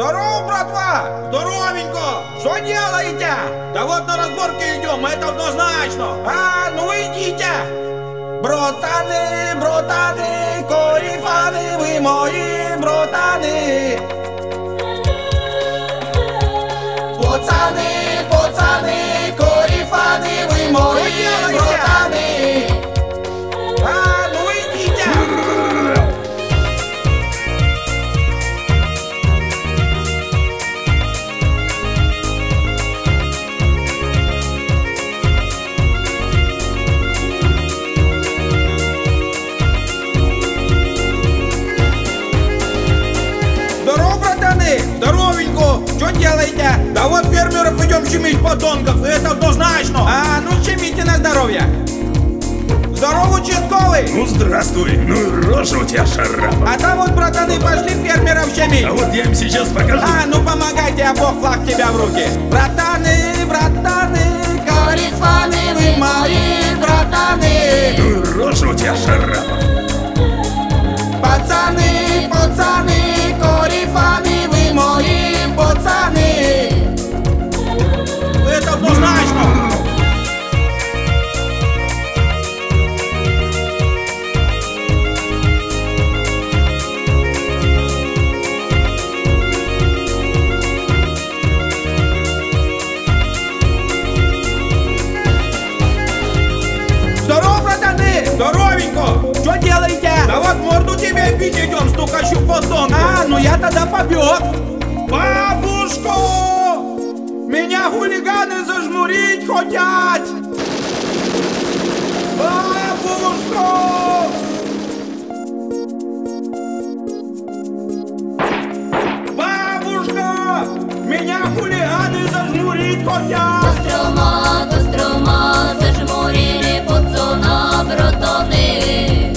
Здорово, братва! Здоровенько! Что делаете? Да вот на разборки идем, это однозначно. Ну идите! Братаны, братаны, корефаны, вы мои братаны. Пацаны, пацаны, корефаны, вы мои братаны. Ну идите! Здорово, братаны! Здоровенько! Что делаете? Да вот фермеров идем щемить подонков, это однозначно! Ну щемите на здоровье! Здорово, участковый! Ну здравствуй, ну и рожа у тебя шарапа. А там вот, братаны, пошли фермеров щемить! А вот я им сейчас покажу. Ну помогайте, а Бог флаг тебя в руки! Братаны, братаны, корефаны, вы мои братаны! Ну и рожа у тебя шарапа. Пацаны, пацаны, корефаны, вы мои пацаны! Это однозначно! Здорово, братаны! Здоровенько! Что делаете? Да вот морду тебе бить идем, стукачу подонку! Ну я тогда побег! Бабушку! Меня хулиганы зажмурить хотят! Бабушку! Бабушка! Меня хулиганы зажмурить хотят! Кострома, Кострома, зажмурили пацана, братаны.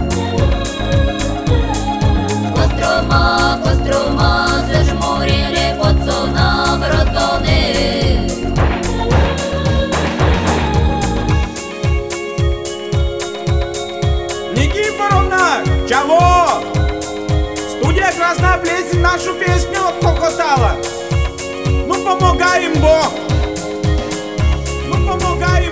Кострома, Кострома, зажмурили пацана, братаны. Никифоровна! Чего? Студия «Красная плесень» нашу песню покатала. Ну помогаем, Бог! Ну помогаем,